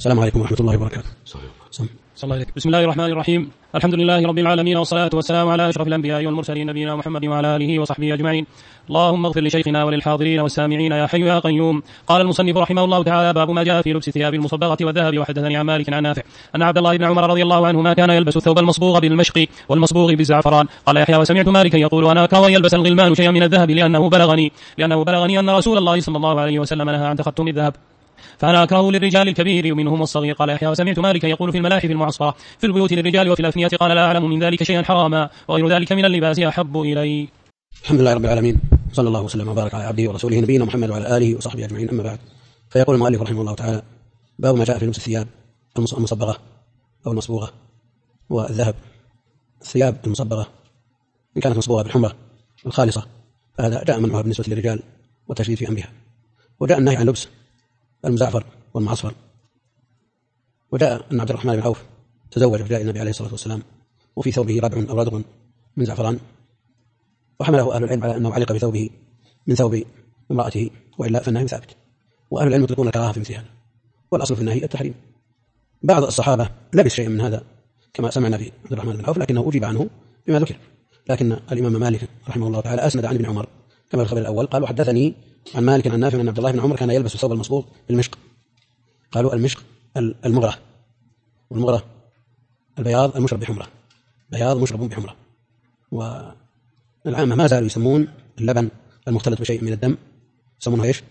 السلام عليكم ورحمة الله وبركاته. صلى الله عليك. بسم الله الرحمن الرحيم. الحمد لله رب العالمين، والصلاة والسلام على أشرف الأنبياء والمرسلين نبينا محمد وعلى آله وصحبه أجمعين. اللهم اغفر لشيخنا وللحاضرين والسامعين يا حي يا قيوم. قال المصنف رحمه الله تعالى: باب ما جاء في لبس ثياب المصبغة والذهب. وحدثني عن مالك عن نافع أن عبد الله بن عمر رضي الله عنهما كان يلبس الثوب المصبوغ بالمشق والمصبوغ بالزعفران. قال يحيى: وسمعت مالكا يقول: أنا أكره أن يلبس الغلمان شيئا من الذهب لأنه بلغني أن رسول الله صلى الله عليه وسلم نهى عن تختم الذهب، فأنا أكره للرجال الكبير ومنهم الصغير. قال يحيى: وسمعت مالكا يقول: في الملاحف المعصفرة في البيوت للرجال وفي الأفنية. قال: لا أعلم من ذلك شيئا حراما، وغير ذلك من اللباس أحب إلي. الحمد لله رب العالمين، صلى الله وسلم وبارك على عبده ورسوله نبينا محمد وعلى آله وصحبه أجمعين. أما بعد، فيقول المؤلف رحمه الله تعالى: باب ما جاء في لبس الثياب المصبغة أو المصبوغة والذهب. الثياب المصبغة إن كانت مصبوغة بالحمرة الخالصة فهذا جاء منعها بالنسبة للرجال والتشديد في أمرها، وجاء النهي عن لبس المزعفر والمعصفر. وجاء أن عبد الرحمن بن عوف تزوج وجاء النبي عليه الصلاة والسلام وفي ثوبه ربع أو ردغ من زعفران، وحمله أهل العلم على أنه علق بثوبه من ثوب امرأته، وإلا فالنهي ثابت. وأهل العلم يطلقون الكراهة في مثل هذا، والأصل في النهي التحريم. بعض الصحابة لبس شيئا من هذا كما سمعنا في عبد الرحمن بن عوف، لكنه أجيب عنه بما ذكر. لكن الإمام مالك رحمه الله تعالى أسند عن ابن عمر كما في الخبر الأول، قال: وحدثني عن مالك عن نافع أن عبد الله بن عمر كان يلبس الثوب المصبوغ بالمشق. قالوا المشق المغرة، والمغرة البياض المشرب بحمرة، بياض مشرب بحمرة. والعامة ما زالوا يسمون اللبن المختلط بشيء من الدم يسمونه ايش؟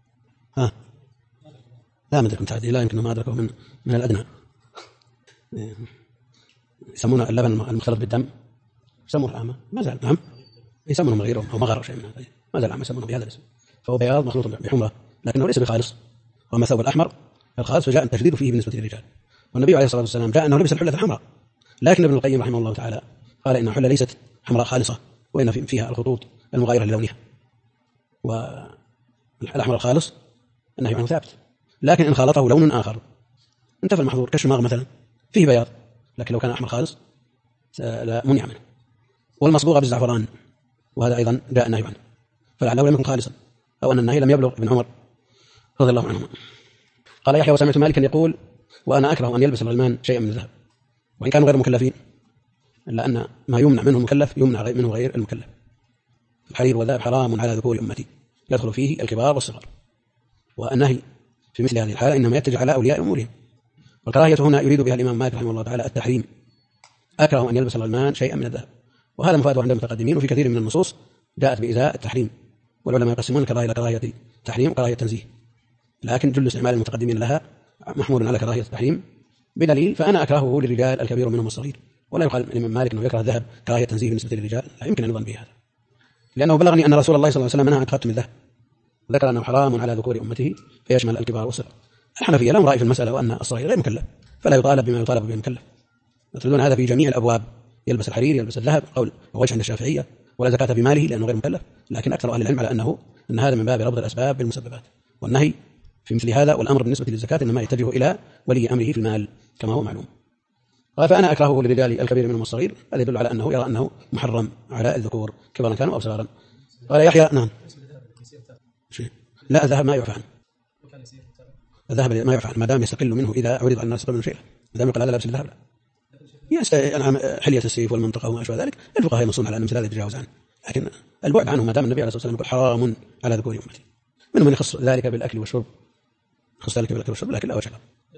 لا ما ادركم تعدي، لا يمكن ما ادركوا من الادنى. يسمون اللبن المختلط بالدم يسمونه العامة ما زال، نعم يسمونه مغيرهم او مغر شيء من هذا، ما زال العامة يسمونه بهذا الاسم. فهو بياض مخلوط بحمرة لكنه ليس بخالص، وما ثوب الأحمر الخالص فجاء التشديد فيه بالنسبة للرجال. والنبي عليه الصلاة والسلام جاء أنه لبس الحلة الحمراء، لكن ابن القيم رحمه الله تعالى قال إن الحلة ليست حمراء خالصة، وإن فيها الخطوط المغايرة للونها، والأحمر الخالص النهي عنه ثابت. لكن إن خالطه لون آخر انتفى المحظور، كالشماغ مثلا فيه بياض، لكن لو كان أحمر خالص لا منع منه. والمصبوغة بالزعفران وهذا أيضا جاء النهي عنه، فلعله لم يكن خالصا، أو أن النهي لم يبلغ ابن عمر رضي الله عنهما. قال يحيى: وسمعت مالكا يقول: وأنا أكره أن يلبس الغلمان شيئا من الذهب، وإن كانوا غير مكلفين، إلا أن ما يمنع منه المكلف يمنع منه غير المكلف. الحرير والذهب حرام على ذكور أمتي، يدخل فيه الكبار والصغار. والنهي في مثل هذه الحالة إنما يتجه على أولياء أمورهم. والكراهية هنا يريد بها الإمام مالك رحمه الله تعالى التحريم، أكره أن يلبس الغلمان شيئا من الذهب، وهذا مفاد عند المتقدمين، وفي كثير من النصوص جاءت بإزاء التحريم. والعلماء يقسمون الكراهية إلى كراهية تحريم وكراهية تنزيه، لكن جل استعمال المتقدمين لها محمول على كراهية التحريم بدليل: فأنا أكرهه للرجال الكبير منهم الصغير. ولا يقال الإمام مالك أنه يكره الذهب كراهية تنزيه بالنسبة للرجال، لا يمكن أن يظن به هذا، لأنه بلغني أن رسول الله صلى الله عليه وسلم نهى عن تختم الذهب، وذكر أنه حرام على ذكور أمته فيشمل الكبار والصغار. الحنفية لهم رأي في المسألة، وأن الصغير غير مكلف فلا يطالب بما يطالب به المكلف، يطلبون هذا في جميع الأبواب، يلبس الحرير يلبس الذهب، قول ووجه عند الشافعية، ولا زكاة بماله لأنه غير مكلف. لكن أكثر أهل العلم على أن هذا من باب ربط الأسباب بالمسببات، والنهي في مثل هذا والأمر بالنسبة للزكاة إنما يتجه إلى ولي أمره في المال كما هو معلوم. قال: فأنا أكرهه للرجال الكبير منهم الصغير، هذا يدل على أنه يرى أنه محرم على الذكور كبارا كانوا أو صغارا. قال يحيى: نعم لا، الذهب ما يعفى عنه، الذهب ما يعفى عنه ما دام يستقل منه إذا عرض على الناس منه شيئا، ما دام يقال لا لابس الذهب لا. حلية السيف والمنطقة وما أشبه ذلك الفقهاء ينصون على أن مثل هذا يتجاوز عنه، لكن البعد عنه ما دام النبي عليه الصلاة والسلام يقول حرام على ذكور أمتي، منهم من يخص ذلك بالأكل والشرب، يخص ذلك بالأكل والشرب، لكن لا وجه له.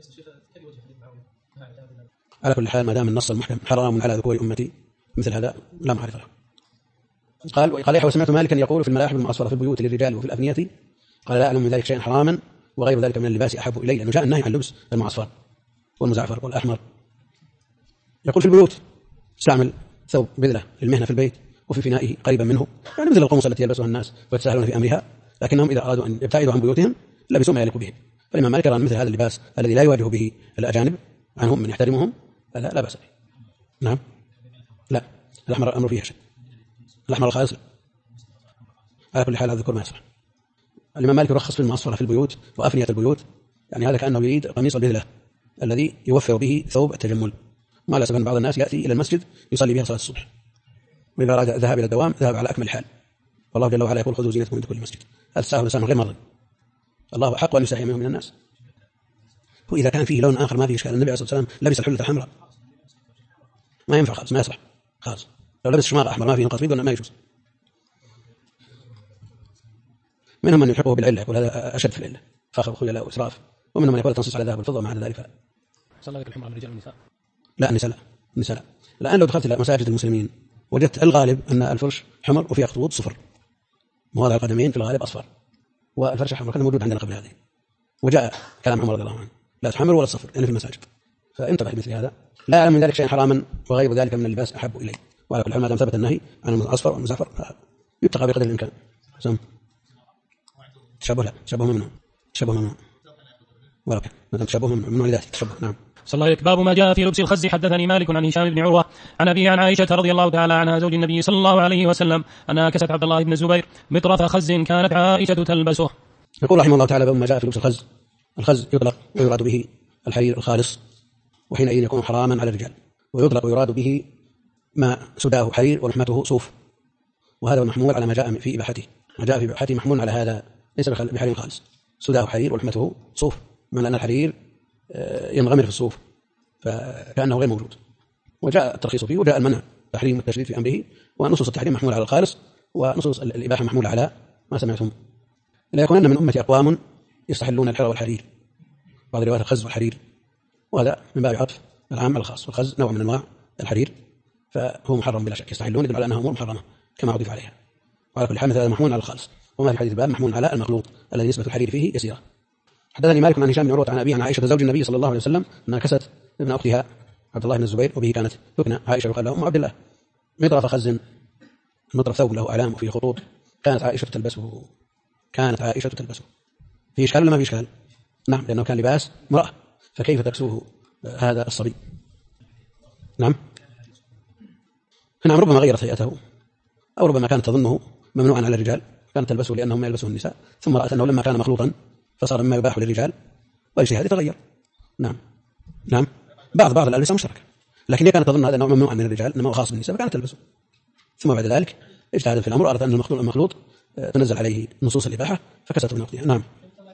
على كل حال ما دام النص المحكم حرام على ذكور أمتي مثل هذا لا معرفة له. قال يحيى: وسمعت مالكا يقول: في الملاحف المعصفرة في البيوت للرجال وفي الأفنية. قال: لا أعلم من ذلك شيئا حراما، وغير ذلك من اللباس أحب إلي، لأنه جاء النهي عن لبس المعصفر والمزعفر والأحمر. يقول في البيوت استعمل ثوب بذلة للمهنة في البيت وفي فنائه قريبا منه، يعني مثل القمص التي يلبسها الناس ويتساهلون في أمرها، لكنهم إذا أرادوا أن يبتعدوا عن بيوتهم لبسوا ما يليق بهم. فالإمام مالك يرى مثل هذا اللباس الذي لا يواجه به الأجانب عنهم من يحترمهم لا بأس به. نعم لا، الأحمر الأمر فيه شيء، الأحمر الخالص. على كل حال هذا الذكور ما يصلح. الإمام مالك يرخص في المعصفرة في البيوت وأفنية البيوت، يعني هذا كأنه يريد قميص البذلة الذي يوفر به ثوب التجمل، ما لا سبب بعض الناس يأتي إلى المسجد يصلي بها صلاة الصبح، وإذا أراد الذهاب إلى الدوام ذهب على أكمل حال، والله جل وعلا يقول: خذوا زينتكم عند كل مسجد. هذا الساهل لسان غير مرضي، الله أحق أن يستحي منه من الناس. وإذا كان فيه لون آخر ما فيه إشكال. النبي عليه الصلاة والسلام لبس الحلة الحمراء، ما ينفع خالص، ما يصلح خالص. لو لبس شماغ أحمر ما فيه نقاط بيض ما يجوز. منهم من يلحقه بالعلة يقول هذا أشد في العلة، فخر وخيلاء وإسراف، ومنهم من يقول تنصص على ذهب والفضة وما عدا ذلك. صلى الله الحمراء للرجال والنساء؟ لا، النساء لا، النساء لا. الآن لو دخلت إلى مساجد المسلمين وجدت الغالب أن الفرش حمر وفيها خطوط صفر، مواضع القدمين في الغالب أصفر، والفرش الحمر كان موجود عندنا قبل هذه، وجاء كلام عمر رضي الله عنه لا تحمر ولا تصفر يعني في المساجد. فانتبه لمثل هذا، لا أعلم من ذلك شيئا حراما وغير ذلك من اللباس أحب إليه. وعلى كل حال ما دام ثبت النهي عن الأصفر والمزعفر يتقى بقدر الإمكان. تشبه لا، تشبه ممنوع، تشبه ممنوع، ولكن ما دام تشبه ممنوع لذاته تشبه. نعم. صلى الله عليه. باب ما جاء في لبس الخز. حدثني مالك عن هشام بن عروة عن أبيه عن عائشة رضي الله تعالى عنها زوج النبي صلى الله عليه وسلم أنها كست عبد الله بن الزبير مطرف خز كانت عائشة تلبسه. يقول رحمه الله تعالى باب ما جاء في لبس الخز. الخز يطلق ويراد به الحرير الخالص، وحينئذ يكون حراما على الرجال، ويطلق ويراد به ما سداه حرير ولحمته صوف، وهذا محمول على ما جاء في إباحته. ما جاء في إباحته محمول على هذا، ليس بحرير خالص، سداه حرير ولحمته صوف، من أن الحرير ينغمر في الصوف فكأنه غير موجود. وجاء الترخيص فيه، وجاء المنع تحريم والتشديد في أمره، ونصوص التحريم محمول على الخالص، ونصوص الإباحة محمولة على ما سمعتم. لا يكونن من أمتي أقوام يستحلون الحر والحرير، بعض روايات الخز والحرير، وهذا من باب عطف العام على الخاص. والخز نوع من أنواع الحرير فهو محرم بلا شك، يستحلون يدل على أنها أمور محرمة كما عطف عليها. وعلى كل حال مثل هذا محمول على الخالص، وما في حديث الباب محمول على المخلوط الذي نسبة الحرير فيه يسيرة. حدثني مالك عن هشام بن عروة عن أبيه عن عائشة زوج النبي صلى الله عليه وسلم أنها كست ابن أختها عبد الله بن الزبير، وبه كانت تكنى عائشة يقال له أم عبد الله، مطرف خز، مطرف ثوب له أعلام وفيه خطوط، كانت عائشة تلبسه. في إشكال ولا ما في إشكال؟ نعم، لأنه كان لباس امرأة، فكيف تكسوه هذا الصبي؟ نعم. نعم، ربما غيرت هيئته، أو ربما كانت تظنه ممنوعا على الرجال، كانت تلبسه لأنهم ما يلبسه النساء، ثم رأت أنه لما كان مخلوطا فصار مما يباح للرجال، والاجتهاد يتغير. نعم، بعض الألبسة مشتركة، لكن هي كانت تظن هذا أنه ممنوع من الرجال إنما هو خاص بالنساء، فكانت تلبسه. ثم بعد ذلك اجتهاد في الأمر، أردت أن المخلوط تنزل عليه نصوص الإباحة فكسته من أختها. نعم.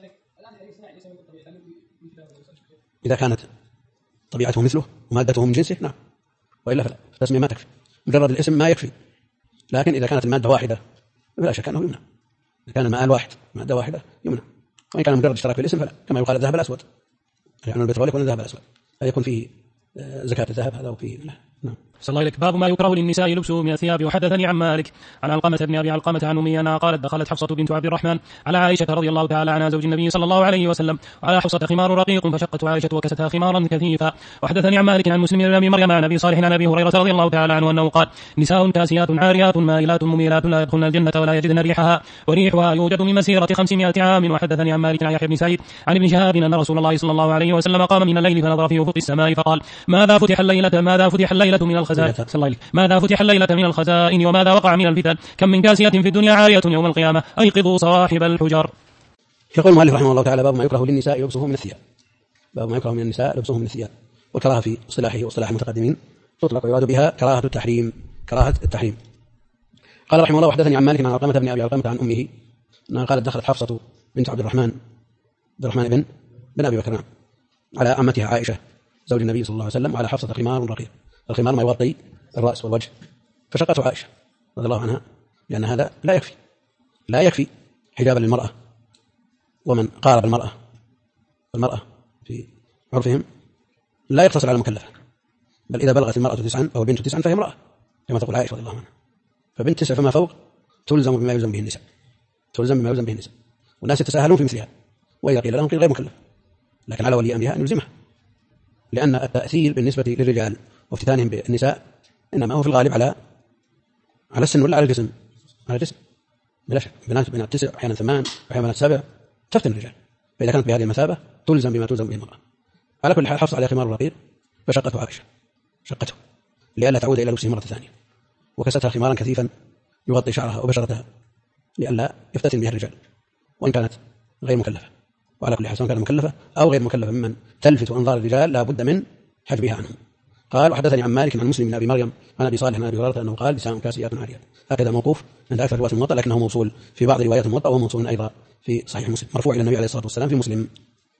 إذا كانت طبيعته مثله ومادته من جنسه نعم، وإلا فلا، التسمية ما تكفي، مجرد الاسم ما يكفي. لكن إذا كانت المادة واحدة فلا شك أنه يمنع. إذا كان المآل واحد مادة واحدة يمنع، وإن كان مجرد اشتراك في الاسم فلا، كما يقال الذهب الأسود، يعني البترول يكون الذهب الأسود، فيكون فيه زكاة الذهب هذا وفيه نعم. صلى الله عليه. باب ما يكره للنساء لبسه من الثياب. وحدثني عن مالك عن علقمة بن أبي علقمة عن أمي أنها قالت دخلت حفصة بنت عبد الرحمن على عائشة رضي الله تعالى عنها زوج النبي صلى الله عليه وسلم، وعلى حفصة خمار رقيق فشقت عائشة وكستها خمارا كثيفا. وحدثني عن مالك عن مسلم بن أبي مريم عن أبي صالح عن أبي هريرة رضي الله تعالى عنه أنه قال نساء كاسيات عاريات مائلات مميلات لا يدخلن الجنة ولا يجدن ريحها وريحها يوجد من مسيرة 500 عام. وحدثني عن مالك عن يحيى بن سعيد عن ابن شهاب أن رسول الله صلى الله عليه وسلم قام من الليل فنظر في أفق السماء فقال ماذا فتح الليلة من الخزائن ماذا فتح الليلة من الخزائن وماذا وقع من الفتن، كم من كاسية في الدنيا عارية يوم القيامة أيقظوا صواحب الحجر. يقول المؤلف رحمه الله تعالى باب ما يكره للنساء لبسه من الثياب. باب ما يكره من النساء لبسه من الثياب. والكراهة في اصطلاحه واصطلاح المتقدمين تطلق ويراد بها كراهة التحريم. قال رحمه الله وحدثني عن مالك عن علقمة بن أبي علقمة عن أمه أنها قالت دخلت حفصة بنت عبد الرحمن بن أبي بكر على عمتها عائشة زوج النبي صلى الله عليه وسلم، وعلى حفصة خمار رقيق، الخمار ما يغطي الرأس والوجه، فشقته عائشة رضي الله عنها لأن هذا لا يكفي حجابا للمرأة. ومن قارب المرأة في عرفهم لا يقتصر على المكلفة، بل إذا بلغت المرأة 9 أو البنت 9 فهي امرأة كما تقول عائشة رضي الله عنها، فبنت 9 فما فوق تلزم بما يلزم به النساء، والناس يتساهلون في مثلها، وإذا قيل لهم قيل غير مكلف، لكن على ولي أمرها أن يلزمها، لأن التأثير بالنسبة للرجال وافتتانهم بالنساء إنما هو في الغالب على السن ولا على الجسم؟ على الجسم بلا شك. بنات 9 أحيانا 8 أحيانا 7 تفتن الرجال، فإذا كانت بهذه المثابة تلزم بما تلزم به المرأة. على كل حال حفص عليه خمار رقيق فشقته عائشة لئلا تعود إلى لبسه مرة ثانية، وكستها خمارا كثيفا يغطي شعرها وبشرتها لئلا يفتتن بها الرجال وإن كانت غير مكلفة. وعلى كل حال سواء كانت مكلفة أو غير مكلفة ممن تلفت أنظار الرجال لا بد من حجبها عنهم. قال وحدثني عن مالك عن مسلم بن أبي مريم عن أبي صالح عن أبي هريرة أنه قال نساء كاسيات عاريات. هكذا موقوف عند أكثر روايات الموطأ، لكنه موصول في بعض روايات الموطأ وهو موصول أيضا في صحيح مسلم مرفوع إلى النبي عليه الصلاة والسلام في مسلم.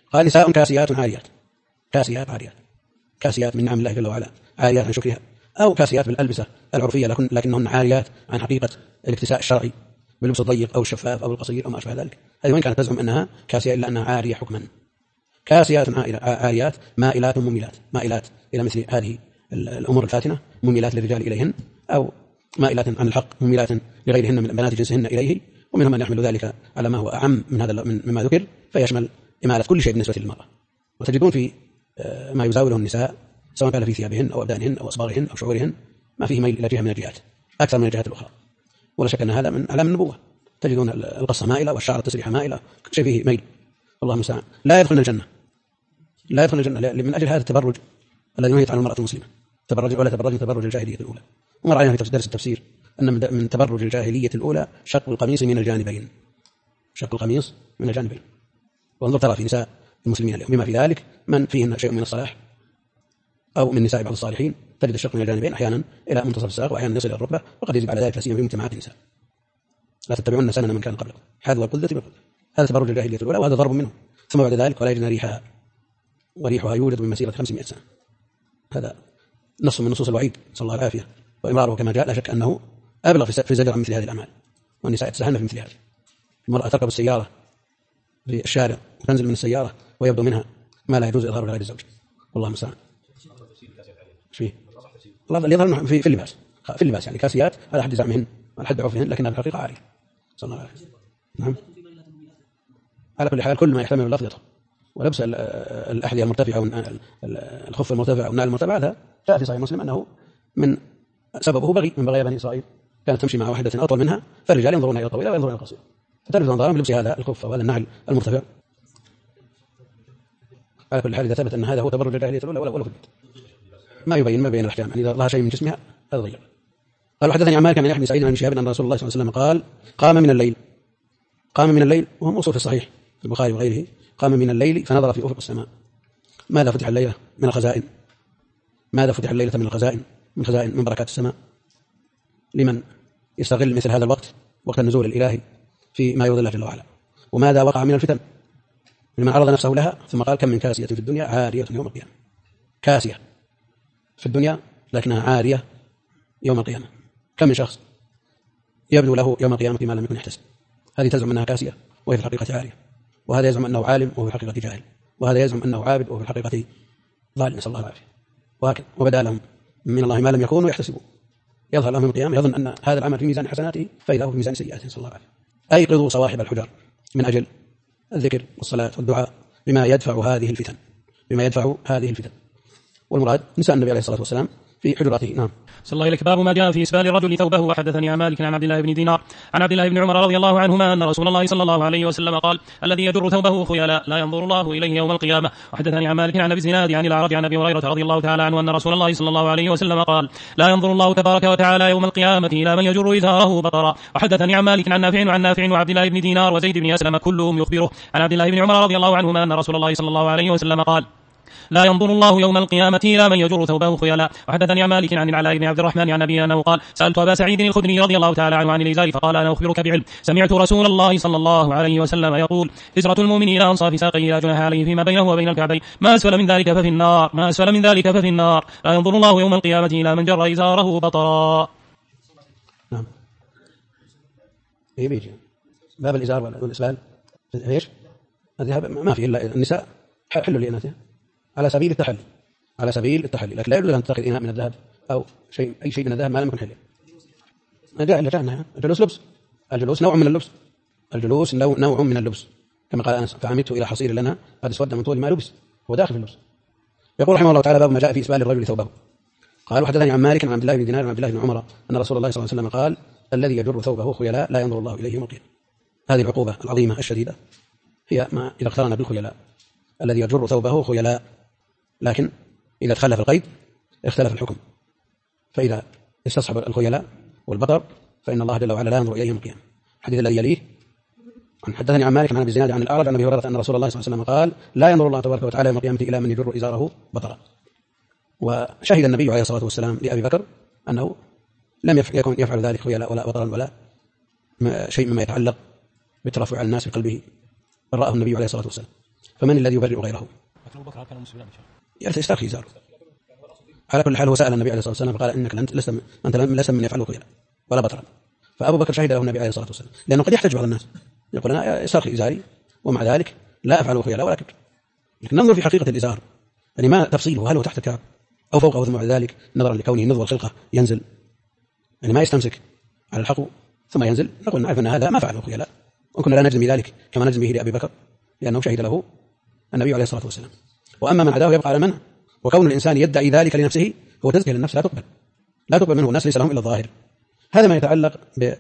قال نساء كاسيات عاريات، كاسيات عاريات، كاسيات من نعم الله جل وعلا، عاريات عن شكرها، أو كاسيات بالألبسة العرفية لكنهن عاريات عن حقيقة الاكتساء الشرعي باللبس الضيق أو الشفاف أو القصير أو ما أشبه ذلك. هذه وإن كانت تزعم أنها كاسية إلا أنها عارية حكما. كاسيات عاريات مائلات مميلات، مائلات إلى مثل هذه الأمور الفاتنة، مميلات للرجال إليهن، أو مائلات عن الحق مميلات لغيرهن من بنات جنسهن إليه. ومنهم من يحمل ذلك على ما هو أعم من هذا مما ذكر، فيشمل إمالة كل شيء بالنسبة للمرأة. وتجدون في ما يزاوله النساء سواء كان في ثيابهن أو أبدانهن أو أصباغهن أو شعورهن ما فيه ميل إلى جهة من الجهات أكثر من الجهات الأخرى، ولا شك أن هذا من علامة النبوة. تجدون القصة مائلة والشعر التسريحة مائلة، كل شيء فيه ميل. الله المستعان. لا يدخلن الجنة، لا يدخلن الجنة من أجل هذا التبرج الذي نهيت عنه المرأة المسلمة، تبرج ولا تبرج تبرج الجاهلية الأولى. ومر علينا في درس التفسير أن من تبرج الجاهلية الأولى شق القميص من الجانبين، شق القميص من الجانبين. وانظر ترى في نساء المسلمين اليوم بما في ذلك من فيهن شيء من الصلاح أو من نساء بعض الصالحين، تجد الشق من الجانبين أحيانا إلى منتصف الساق وأحيانا يصل إلى الركبة، وقد يزيد على ذلك لا سيما في مجتمعات النساء. لا تتبعون سنن من كان قبلكم حذو القذة بالقذة. هذا تبرج الجاهلية الأولى وهذا ضرب منه. ثم بعد ذلك ولا يجدنا ريحها وريحها يوجد من مسيرة 500 سنة. هذا نص من نصوص الوعيد صلى الله العافية، وإمراره كما جاء لا شك أنه أبلغ في زجر عن مثل هذه الأعمال، والنساء يتساهلن في مثل هذا. المرأة تركب السيارة في الشارع وتنزل من السيارة ويبدو منها ما لا يجوز إظهاره لغير الزوج، والله المستعان. فيه الله اللي يظهر في اللباس، في اللباس يعني كاسيات على حد زعمهن على حد عرفهن، لكنها في الحقيقة عارية. صلى الله عليه وسلم. نعم. على كل حال كل ما يحتمل اللفظ يدخل، ولبس الأحذية المرتفعة والخف المرتفع والنعل المرتفع هذا جاء في صحيح مسلم أنه من سببه بغي من بغي بني إسرائيل، كانت تمشي مع واحدة أطول منها، فالرجال ينظرون إلى الطويلة وينظرون إلى القصيرة، فتلفت نظرهم بلبس هذا الخف وهذا النعل المرتفع. على كل حال إذا ثبت أن هذا هو تبرج الجاهلية الأولى ولا في البيت ما يبين الأحكام، يعني إذا ظهر شيء من جسمها هذا ضيق. قال حدثني عن مالك عن يحيى بن سعيد عن شهاب أن رسول الله صلى الله عليه وسلم قال قام من الليل وهو موصوف في الصحيح في البخاري وغيره، قام من الليل فنظر في أفق السماء ماذا فتح الليلة من الخزائن، ماذا فتح الليلة من الخزائن، من خزائن من بركات السماء، لمن يستغل مثل هذا الوقت وقت النزول الإلهي في ما يرضي الله جل وعلا. وماذا وقع من الفتن لمن عرض نفسه لها. ثم قال كم من كاسية في الدنيا عارية يوم القيامة، كاسية في الدنيا لكنها عارية يوم القيامة. كم من شخص يبدو له يوم القيامة ما لم يكن يحتسب، هذه تزعم أنها كاسية وهي في الحقيقة عارية، وهذا يزعم أنه عالم وهو في الحقيقة جاهل، وهذا يزعم أنه عابد وهو في الحقيقة ظالم، نسأل الله العافية. وهكذا وبدا لهم من الله ما لم يكونوا يحتسبون، يظهر لهم يوم القيامة يظن أن هذا العمل في ميزان حسناته فإذا هو في ميزان سيئاته، نسأل الله العافية. أيقظوا صواحب الحجر من أجل الذكر والصلاة والدعاء بما يدفع هذه الفتن، بما يدفع هذه الفتن. والمراد نساء النبي عليه الصلاة والسلام في حجراته. نعم. صلى الله عليك. باب ما جاء في إسبال الرجل ثوبه. وحدثني عن مالك عن عبد الله بن دينار عن عبد الله بن عمر رضي الله عنهما أن رسول الله صلى الله عليه وسلم قال الذي يجر ثوبه خيلاء لا ينظر الله إليه يوم القيامة. وحدثني عن مالك عن أبي الزناد عن الأعرج عن أبي هريرة رضي الله تعالى عنه أن رسول الله صلى الله عليه وسلم قال لا ينظر الله تبارك وتعالى يوم القيامة إلى من يجر إزاره بطرا. وحدثني عن مالك عن نافع وعبد الله بن دينار وزيد بن أسلم كلهم يخبره عن عبد الله بن عمر رضي الله عنهما أن رسول الله صلى الله عليه وسلم قال لا ينظر الله يوم القيامة إلى من يجر ثوبه خيلاء. وحدثني عن مالك عن العلاء بن عبد الرحمن عن أبي أنه قال سألت أبا سعيد الخدري رضي الله تعالى عنه عن الإزار فقال أنا أخبرك بعلم سمعت رسول الله صلى الله عليه وسلم يقول إزرة المؤمن إلى أنصاف ساقه لا جناح عليه فيما بينه وبين الكعبين ما أسفل من ذلك ففي النار، ما أسفل من ذلك ففي النار. لا ينظر الله يوم القيامة إلى من جر إزاره بطرا. نعم. إيه بيجي باب الإزار والإسبال إيش؟ الذهب ما في إلا النساء حلوا لإناثها على سبيل التحلي، على سبيل التحلي، لكن لا يجوز أن تتخذ إناء من الذهب أو أي شيء من الذهب ما لم يكن حليا. جاء إلا جاء الجلوس لبس، الجلوس نوع من اللبس، الجلوس نوع من اللبس كما قال أنس فعمدت إلى حصير لنا قد اسود من طول ما لبس، هو داخل في اللبس. يقول رحمه الله تعالى باب ما جاء في إسبال الرجل ثوبه. قال وحدثني عن مالك عن عبد الله بن دينار وعن عبد الله بن عمر أن رسول الله صلى الله عليه وسلم قال الذي يجر ثوبه خيلاء لا ينظر الله إليه يوم القيامة. هذه العقوبة العظيمة الشديدة هي ما إذا اقترن بالخيلاء، الذي يجر ثوبه خيلاء، لكن إذا تخلف القيد اختلف الحكم، فإذا استصحب الخيلاء والبطر فإن الله جل وعلا لا ينظر إليه يوم القيامة. الحديث الذي يليه عن حدثني عن مالك عن أبي الزناد عن الأعرج عن أبي هريرة أن رسول الله صلى الله عليه وسلم قال لا ينظر الله تبارك وتعالى يوم القيامة إلى من يجر إزاره بطرا. وشهد النبي عليه الصلاة والسلام لأبي بكر أنه لم يكن يفعل ذلك خيلاء ولا بطرا ولا شيء مما يتعلق بترفع الناس في قلبه، بل رآه النبي عليه الصلاة والسلام. فمن الذي يبرئ غيره؟ يسترخي إزاره. على كل حال هو سأل النبي عليه الصلاة والسلام فقال إنك أنت لست من يفعله خيلا ولا بطرا، فأبو بكر شهد له النبي عليه الصلاة والسلام، لأنه قد يحتج بعض الناس يقول أنا استرخي إزاري ومع ذلك لا أفعله خيلا ولا كبر. لكن ننظر في حقيقة الإزار، يعني ما تفصيله، هل هو تحت الكعب أو فوقه ثم بعد ذلك نظرا لكونه نضوى الخلقة ينزل، يعني ما يستمسك على الحقو ثم ينزل، نقول نعرف أن هذا ما فعله خيلاء، وكنا لا نجزم ذلك كما نجزم به لأبي بكر لأنه شهد له النبي عليه الصلاة والسلام. وأما من عداه يبقى على منع، وكون الإنسان يدعي ذلك لنفسه هو تزكية للنفس لا تقبل منه، الناس ليس لهم إلا الظاهر. هذا ما يتعلق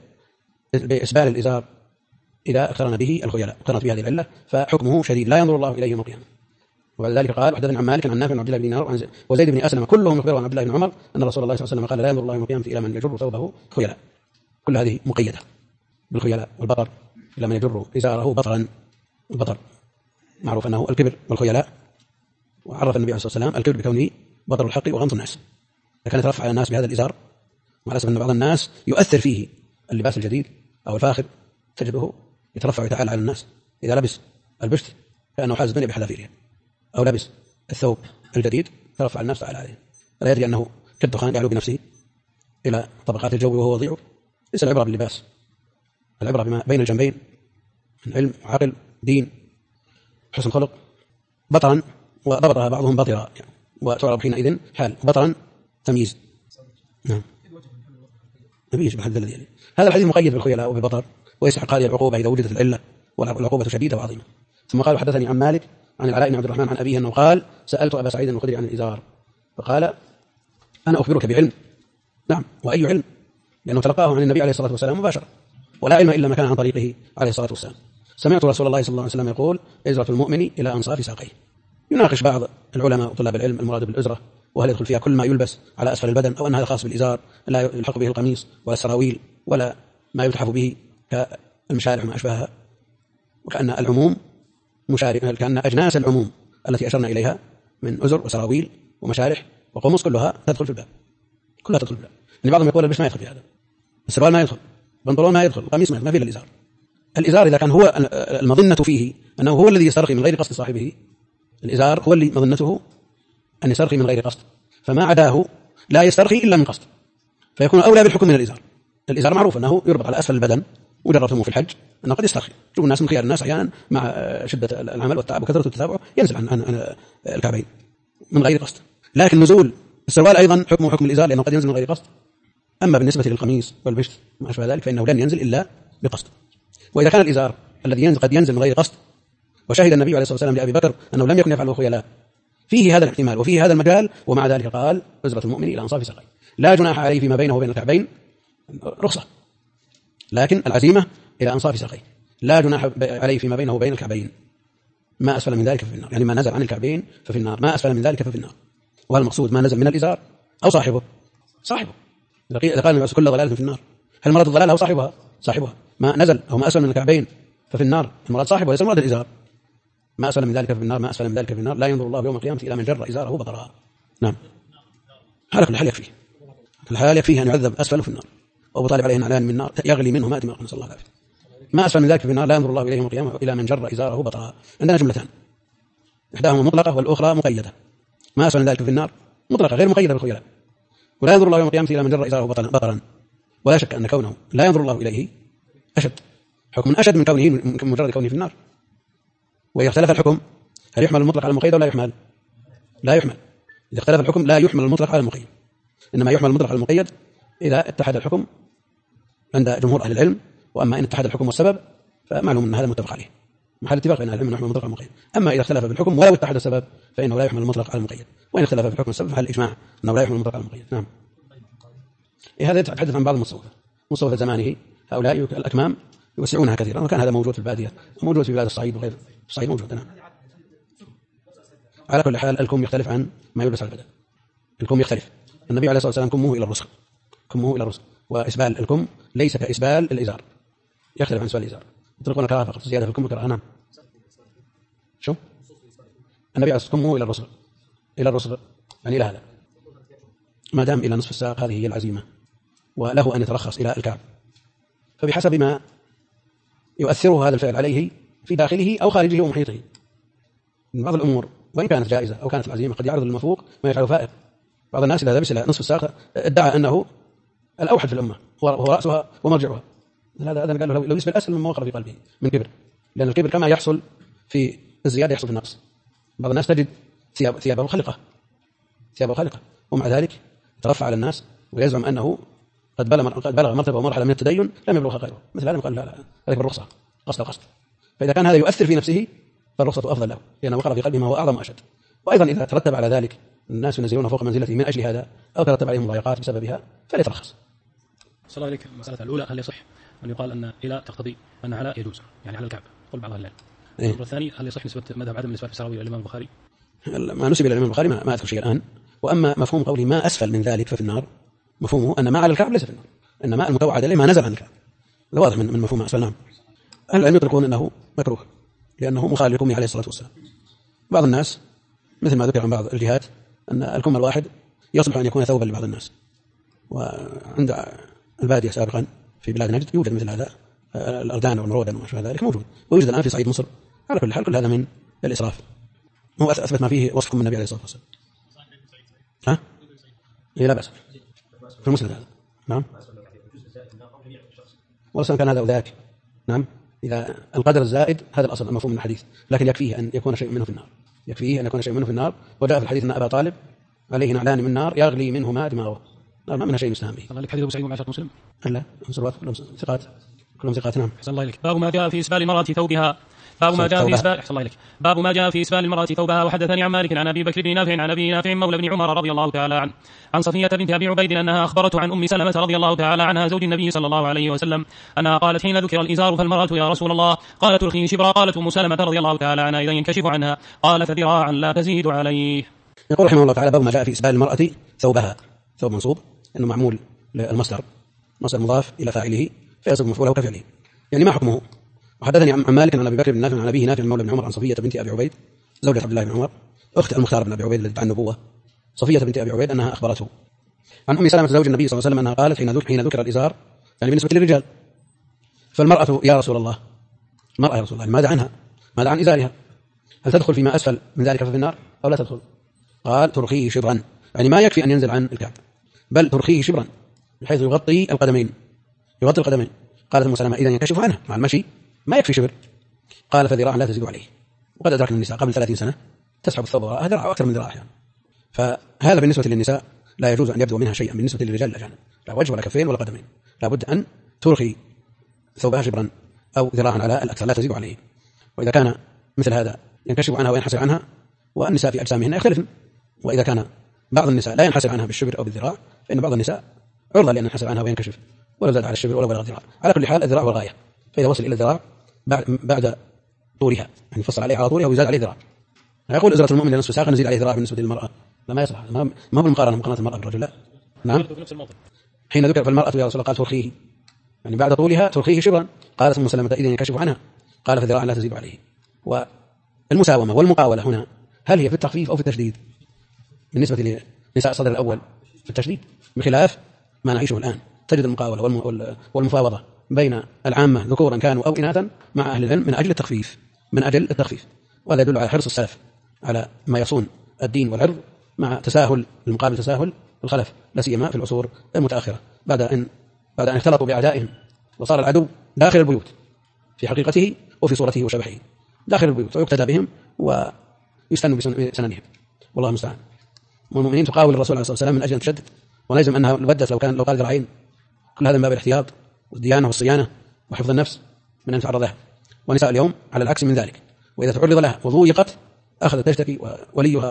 بإسبال الإزار إذا اقترن به الخيلاء، اقترنت به هذه العلة فحكمه شديد لا ينظر الله إليه يوم القيامة. وبعد ذلك قال وحدثنا عن مالك عن نافع عن عبد الله بن دينار وزيد بن أسلم كلهم يخبرون عن عبد الله بن عمر أن رسول الله صلى الله عليه وسلم قال لا ينظر الله يوم القيامة إلى من يجر ثوبه خيلاء. كل هذه مقيدة بالخيلاء والبطر، إلى من يجر إزاره بطرا. البطر معروف أنه الكبر والخيلاء، وعرف النبي عليه الصلاة والسلام الكبر بكونه بطر الحق وغمط الناس، لكان يترفع على الناس بهذا الإزار، وعلى أساس أن بعض الناس يؤثر فيه اللباس الجديد أو الفاخر، تجده يترفع ويتعالى على الناس. إذا لبس البشت كأنه حاز الدنيا بحذافيرها، أو لبس الثوب الجديد ترفع الناس تعالى عليه، لا يدري أنه كالدخان يعلو بنفسه إلى طبقات الجو وهو وضيع. ليس العبرة باللباس، العبرة بما بين الجنبين من علم عقل دين حسن خلق. بطرا وضبطها بعضهم بطرا، يعني وتعرب حينئذ حال بطرا تمييز. نعم نبي يشبه الحديث الذي يلي. هذا الحديث مقيد بالخيلاء وبالبطر، ويستحق هذه العقوبة إذا وجدت العلة، والعقوبة شديدة وعظيمة. ثم قال حدثني عن مالك عن العلاء بن عبد الرحمن عن أبيه أنه قال سألت أبا سعيد الخدري عن الإزار فقال أنا أخبرك بعلم. نعم، وأي علم؟ لأنه تلقاه عن النبي عليه الصلاة والسلام مباشرة، ولا علم إلا ما كان عن طريقه عليه الصلاة والسلام. سمعت رسول الله صلى الله عليه وسلم يقول إزرة المؤمن إلى أنصاف ساقيه. يناقش بعض العلماء وطلاب العلم المراد بالإزرة، وهل يدخل فيها كل ما يلبس على أسفل البدن، أو أن هذا خاص بالإزار لا يلحق به القميص ولا السراويل ولا ما يلتحف به كالمشارع وما أشبهها، وكأن العموم كأن أجناس العموم التي أشرنا إليها من أزر وسراويل ومشارح وقمص كلها تدخل في الباب، كلها تدخل في الباب. يعني بعضهم يقول البس ما يدخل في هذا، السروال ما يدخل، البنطلون ما يدخل، القميص ما يدخل، ما في إلا الإزار. الإزار إذا كان هو المظنة فيه أنه هو الذي يسترخي من غير قصد صاحبه، الإزار هو اللي مظنته أن يسترخي من غير قصد، فما عداه لا يسترخي إلا من قصد، فيكون أولى بالحكم من الإزار. الإزار معروف أنه يربط على أسفل البدن، وجربتموه في الحج أنه قد يسترخي. شوف الناس من خيار الناس أحيانا مع شدة العمل والتعب وكثرة التتابع ينزل عن الكعبين من غير قصد، لكن نزول السروال أيضا حكمه حكم الإزار لأنه قد ينزل من غير قصد. أما بالنسبة للقميص والبشت ما أشبه ذلك فإنه لن ينزل إلا بقصد. وإذا كان الإزار الذي ينزل قد ينزل من غير قصد، وشهد النبي عليه الصلاة والسلام لأبي بكر أنه لم يكن يفعله خيلاء، فيه هذا الاحتمال وفيه هذا المجال، ومع ذلك قال إزرة المؤمن إلى أنصاف ساقيه، لا جناح عليه فيما بينه وبين الكعبين، رخصة، لكن العزيمة إلى أنصاف ساقيه، لا جناح عليه فيما بينه وبين الكعبين، ما أسفل من ذلك ففي النار، يعني ما نزل عن الكعبين ففي النار، ما أسفل من ذلك ففي النار. وهل المقصود ما نزل من الإزار أو صاحبه؟ إذا قال الناس كل ضلالة في النار، هل مراد الضلالة أو صاحبها؟ ما نزل أو ما أسفل من الكعبين ففي النار، المراد صاحبه ليس المراد الإزار. ما أسفل من ذلك في النار، ما أسفل من ذلك في النار، لا ينظر الله يوم القيامة إلى من جر إزاره بطرا. نعم، على كل حال يكفيه، الحال يكفيه أن يعذب أسفل في النار، وأبو طالب عليه نعلان من النار يغلي منه ماء دماغه، نسأل الله العافية. ما أسفل من ذلك في النار لا ينظر الله إليه يوم القيامة إلى من جر إزاره بطرا. عندنا جملتان، إحداهما مطلقة والأخرى مقيدة. ما أسفل من ذلك في النار مطلقة غير مقيدة بالخيلاء، ولا ينظر الله يوم القيامة إلى من جر إزاره بطرا، ولا شك أن كونه لا ينظر الله إليه أشد، حكم أشد من كونه من مجرد كونه في النار. وإذا اختلف الحكم هل يحمل المطلق على المقيد ولا يحمل؟ لا يحمل. إذا اختلف الحكم لا يحمل المطلق على المقيد، إنما يحمل المطلق على المقيد إذا اتحد الحكم عند جمهور أهل العلم. وأما إن اتحد الحكم والسبب فمعلوم أن هذا متفق عليه، محل اتفاق بين أهل العلم أن يحمل المطلق على المقيد. أما إذا اختلف بالحكم ولو اتحد السبب فإنه لا يحمل المطلق على المقيد، وإن اختلف في الحكم والسبب فهل الإجماع أنه لا يحمل المطلق على المقيد. نعم. هذا يتحدث عن بعض مصوفة زمانه، هؤلاء الأكمام يوسعونها كثيرا، وكان هذا موجود في البادية وموجود في بلاد الصعيد وغير الصعيد موجود. نعم. على كل حال الكم يختلف عن ما يلبس على البدن، الكم يختلف. النبي عليه الصلاة والسلام كمه إلى الرسغ، وإسبال الكم ليس كإسبال الإزار، يختلف عن إسبال الإزار. يطلقون كراهة فقط، زيادة في الكم وكراهة. نعم. شو النبي عليه الصلاة والسلام كمه إلى الرسغ يعني إلى هذا، ما دام إلى نصف الساق هذه هي العزيمة، وله أن يترخص إلى الكعب، فبحسب ما يؤثره هذا الفعل عليه في داخله أو خارجه ومحيطه. من بعض الأمور وإن كانت جائزة أو كانت العزيمة قد يعرض للمفوق ما يجعله فائق. بعض الناس إذا لبس إلى نصف الساق ادعى أنه الأوحد في الأمة هو رأسها ومرجعها. هذا قال له لو يسبل الأسل مما وقر في قلبه من كبر، لأن الكبر كما يحصل في الزيادة يحصل في النقص. بعض الناس تجد ثيابه خلقة ومع ذلك ترفع على الناس ويزعم أنه قد بلغ مرتبة ومرحلة من التدين لم يبلغها غيره. مثل هذا قال لا هذه بالرخصة قصد. فإذا كان هذا يؤثر في نفسه فالرخصة أفضل له، لأنه وقر في قلبه ما هو أعظم وأشد. وأيضا إذا ترتب على ذلك الناس ينزلون فوق منزلته من أجل هذا أو ترتب عليهم مضايقات بسببها فليترخص. صلى الله عليك. المسألة الأولى، هل يصح أن يقال أن إلى تقتضي أن على يجوز يعني على الكعب قل بعض العلماء؟ الأمر الثاني، هل يصح نسبة مذهب عدم الإسبال في السراويل إلى الإمام البخاري؟ ما نسب إلى الإمام البخاري ما أذكر شيء الآن. وأما مفهوم قوله ما أسفل من ذلك ففي النار، مفهومه أن ما على الكعب ليس في النار، إن ما المتوعد عليه ما نزل عن الكعب. هذا واضح من مفهوم أسفل. نعم. أهل العلم يتركون أنه مكروه لأنه مخالف لكمه عليه الصلاة والسلام. بعض الناس مثل ما ذكر عن بعض الجهات أن الكم الواحد يصلح أن يكون ثوبا لبعض الناس، وعند البادية سابقا في بلاد نجد يوجد مثل هذا الأردان والمرودان وما شابه ذلك موجود، ويوجد الآن في صعيد مصر. على كل حال كل هذا من الإسراف، هو أثبت ما فيه وصفكم النبي عليه الصلاة والسلام. لا بأس في المسند هذا. نعم. وأصلا كان هذا وذاك. نعم. إذا القدر الزائد هذا الأصل المفهوم من الحديث، لكن يكفيه أن يكون شيء منه في النار. وجاء في الحديث أن أبا طالب عليه نعلان من نار يغلي منهما دماغه، ما منها شيء يستهان به. الله لك حديث أبو سعيد ومعشرة مسلم. لا انصروات كلهم ثقات. نعم. أحسن الله إليك. باب ما جاء في إسبال المرأة ثوبها. باب ما جاء في إسبال المرأة ثوبها. وحدثني عن مالك عن أبي بكر بن نافع عن أبي نافع مولى بن عمر رضي الله تعالى عنه عن صفية بنت أبي عبيد أنها أخبرته عن أم سلمة رضي الله تعالى عنها زوج النبي صلى الله عليه وسلم أنها قالت حين ذكر الإزار فالمرأة يا رسول الله، قالت ترخيه شبرا. قالت أم سلمة رضي الله تعالى عنها إذا ينكشف عنها، قال فذراعا لا تزيد عليه. يقول رحمه الله تعالى باب ما جاء في إسبال المرأة ثوبها. ثوب منصوب إنه معمول للمصدر، مصدر مضاف إلى فاعله فيصب مفعوله كفعله. يعني ما حكمه؟ وحدثني عن مالك عن أبي بكر بن نافع عن أبيه نافع مولى بن عمر عن صفية بنت أبي عبيد زوجة عبد الله بن عمر أخت المختار بن أبي عبيد الذي ادعى النبوة، صفية بنت أبي عبيد أنها أخبرته عن أم سلمة زوج النبي صلى الله عليه وسلم أنها قالت حين ذكر الإزار يعني بالنسبة للرجال، فالمرأة يا رسول الله، المرأة يا رسول الله ماذا عنها؟ ماذا عن إزارها؟ هل تدخل فيما أسفل من ذلك ففي النار أو لا تدخل؟ قال ترخيه شبرا، يعني ما يكفي أن ينزل عن الكعب، بل ترخيه شبرا بحيث يغطي القدمين. قالت أم سلمة إذا ينكشف عنها مع المشي ما يكفي شبر. قال فذراع لا تزيد عليه. وقد أدركنا النساء قبل 30 سنة تسحب الثوب وراءها ذراع أكثر من ذراع يعني. فهذا بالنسبة للنساء لا يجوز أن يبدو منها شيئا. بالنسبة للرجال لا جانب، لا وجه ولا كفين ولا قدمين، لا بد أن ترخي ثوبها شبرا أو ذراعا على الأكثر لا تزيد عليه. وإذا كان مثل هذا ينكشف عنها وينحسر عنها، والنساء في أجسامهن يختلفن، وإذا كان بعض النساء لا ينحسر عنها بالشبر أو بالذراع فإن بعض النساء عرضة لأن ينحسر عنها وينكشف ولا زاد على الشبر ولا بلغ الذراع. على كل حال الذراع والغاية، فإذا وصل إلى الذراع بعد طولها يعني فصل عليه على طولها ويزاد عليه ذراع. يقول إزرة المؤمن لنصف ساق نزيد عليه ذراع بالنسبة للمرأة، ما يصلح، ما هو مقارنة المرأة بالرجل. لا. نعم. حين ذكر فالمرأة يا رسول الله قال ترخيه يعني بعد طولها ترخيه شبرا. قالت أم سلمة إذا ينكشف عنها قال فذراع لا تزيد عليه. والمساومة والمقاولة هنا هل هي في التخفيف أو في التشديد؟ بالنسبة لنساء الصدر الأول في التشديد، بخلاف ما نعيشه الآن تجد المقاولة والمفاوضة بين العامة ذكورا كانوا أو إناثا مع أهل العلم من أجل التخفيف. وهذا يدل على حرص السلف على ما يصون الدين والعرض مع تساهل المقابل تساهل الخلف، لا سيما في العصور المتأخرة بعد أن اختلطوا بأعدائهم وصار العدو داخل البيوت في حقيقته وفي صورته وشبحه داخل البيوت، ويقتدى بهم ويستنوا بسننهم. والله المستعان. والمؤمنين تقاول الرسول عليه الصلاة والسلام من أجل أن تشدد، ولازم أنها لو قال ذراعين. كل هذا من باب الاحتياط والديانة والصيانة وحفظ النفس من أن تعرض لها. ونساء اليوم على العكس من ذلك، وإذا تعرض لها وضويقت أخذت تشتكي، ووليها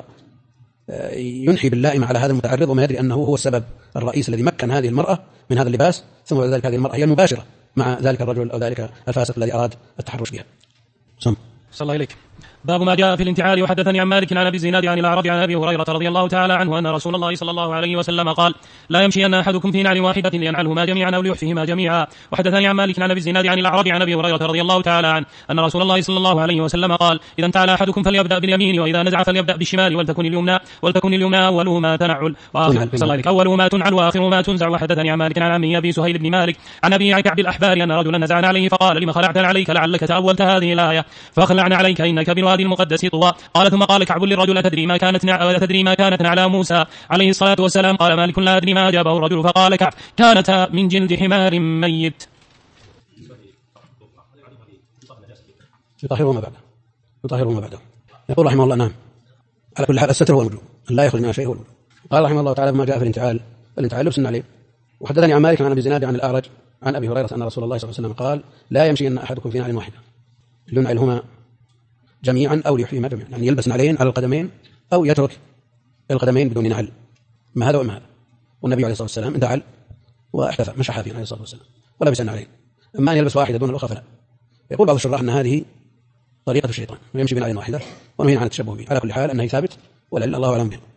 ينحي باللائمة على هذا المتعرض وما يدري أنه هو السبب الرئيس الذي مكن هذه المرأة من هذا اللباس، ثم بعد ذلك هذه المرأة هي المباشرة مع ذلك الرجل أو ذلك الفاسق الذي أراد التحرش بها. صلى الله عليك. باب ما جاء في الانتعال. وحدثني عن مالك عن أبي الزناد عن الأعرج عن أبي هريرة رضي الله تعالى عنه أن رسول الله صلى الله عليه وسلم قال لا يمشي أن أحدكم في نعل واحدة لينعلهما جميعا أو ليحفهما جميعا. وحدثني عن مالك عن أبي الزناد عن الأعرج عن أبي هريرة رضي الله تعالى عنه أن رسول الله صلى الله عليه وسلم قال إذا انتعل أحدكم فليبدأ باليمين، وإذا نزع فليبدأ بالشمال، ولتكن اليمنى أولهما تنعل أولهما تنعل وآخرهما تنزع. وحدثني عن مالك عن عمي أبي سهيل بن مالك عن أبي كعب الأحبار أن رجلا نزعنا عليه فقال لما خلعت عليك لعلك تأولت هذه الآية فخلعنا عليك إنك إنك بالوادي المقدس طوى. قال ثم قال كعب للرجل أتدري ما كانت نعلى موسى عليه الصلاة والسلام؟ قال مالك لا أدري ما أجابه الرجل. فقال كعب كانتا من جلد حمار ميت. يطهرهما بعده. يقول رحمه الله نعم، على كل حال الستر هو الوجوب، لا يخرج منها شيء هو الوجوب. قال رحمه الله تعالى ما جاء في الانتعال لبس عليه. وحدثني عن مالك عن أبي زناد عن الأعرج عن أبي هريرة أن رسول الله صلى الله عليه وسلم قال لا يمشي أن أحدكم في نعل واحدة ينعلهما جميعا أو ليحييهما جميعا، يعني يلبس نعلين على القدمين أو يترك القدمين بدون نعل، ما هذا وما هذا. والنبي عليه الصلاة والسلام انتعل واحتفى مشى حافيا عليه الصلاة والسلام ولبس نعلين، أما أن يلبس واحدة دون الأخرى فلا. يقول بعض الشراح أن هذه طريقة الشيطان ويمشي بنعل واحدة ونهي عن التشبه به. على كل حال أنه ثابت والعلة الله أعلم به.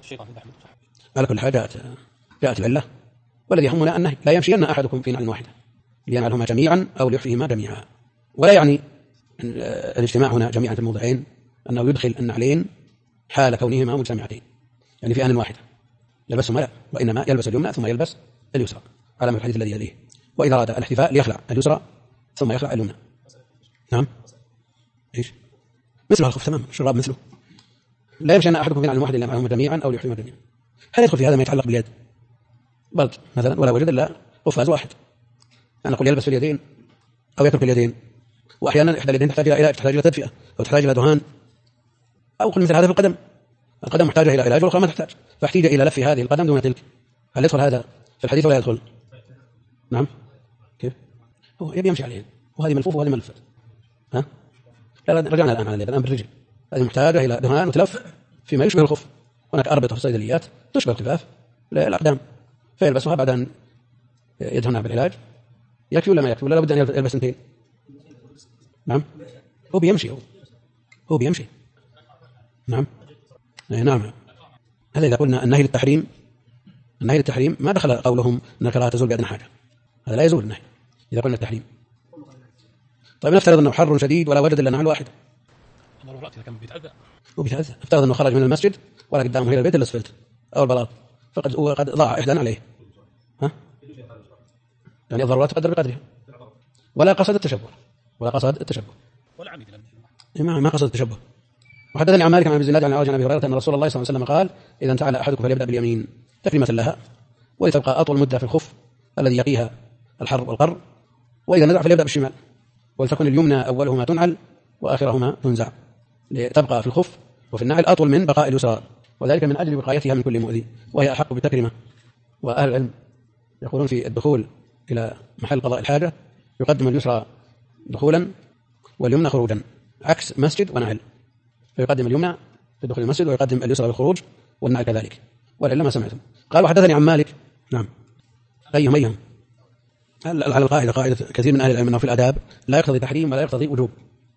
على كل حال جاءت العلة، والذي يهمنا أنه لا يمشي أن أحدكم في نعل واحدة لينعلهما جميعا أو ليحييهما جميعا. ولا يعني الاجتماع هنا جميعا في الموضعين أنه يدخل النعلين حال كونهما مجتمعتين، يعني في آن واحدة يلبسهما، لا، وإنما يلبس اليمنى ثم يلبس اليسرى على ما الحديث الذي يليه. وإذا أراد الاحتفاء ليخلع اليسرى ثم يخلع اليمنى. نعم، إيش مثل الخف تمام، الشراب مثله. لا يمشي أن أحدكم في نعل واحد لينعلهما جميعا أو ليحييهما جميعا. هل يدخل في هذا ما يتعلق باليد؟ بلد مثلا ولا وجد إلا قفاز واحد، أنا أقول يلبس في اليدين أو يترك اليدين، وأحيانا إحدى اليدين تحتاج إلى علاج، تحتاج إلى تدفئة أو تحتاج إلى دهان، أو قل مثل هذا في القدم محتاجة إلى علاج والأخرى ما تحتاج، فاحتاج إلى لف هذه القدم دون تلك. هل يدخل هذا في الحديث ولا يدخل؟ نعم، كيف هو يبي يمشي عليه وهذه ملفوف وهذه ملفت. ها لا رجعنا الآن على اليد، الآن بالرجل، هذه محتاجة إلى دهان وتلف فيما يشبه الخف. هناك أربطة في الصيدليات تشبه الخفاف للأقدام فيلبسها بعد أن يدهنها بالعلاج. يكفي ولا ما يكفي ولا لابد أن يلبس اثنتين؟ نعم، هو بيمشي. نعم هذا إذا قلنا النهي للتحريم ما دخل قولهم أن الكراهة تزول بأدنى حاجة، هذا لا يزول النهي إذا قلنا التحريم. طيب نفترض أنه حر شديد ولا وجد إلا نعل واحدة، وبيتأذى. افترض أنه خرج من المسجد ولا قدامه إلى البيت إلا الأسفلت أو البلاط فقد ضاع إحدى عليه. ها يعني الضرورات تقدر بقدرها، ولا قصد التشبه ولا عمد ما قصد التشبه. وحدثني عن مالك عن أبي زناد عن أبي هريرة أن رسول الله صلى الله عليه وسلم قال إذا انتعل أحدكم فليبدأ باليمين تكريمة لها ولتبقى أطول مدة في الخف الذي يقيها الحر والقر، وإذا نزع فليبدأ بالشمال ولتكن اليمنى أولهما تنعل وآخرهما تنزع لتبقى في الخف وفي النعل أطول من بقاء اليسرى، وذلك من أجل وقايتها من كل مؤذي وهي أحق بالتكريمة. وأهل العلم يقولون في الدخول إلى محل قضاء الحاجة يقدم اليسرى دخولا واليمنى خروجا، عكس مسجد ونعل، فيقدم اليمنى في دخول المسجد ويقدم اليسرى بالخروج والنعل كذلك. والعلم ما سمعتم. قال وحدثني عن مالك نعم أيهم على قاعدة كثير من أهل العلم أنه في الآداب لا يقتضي تحريم ولا يقتضي وجوب،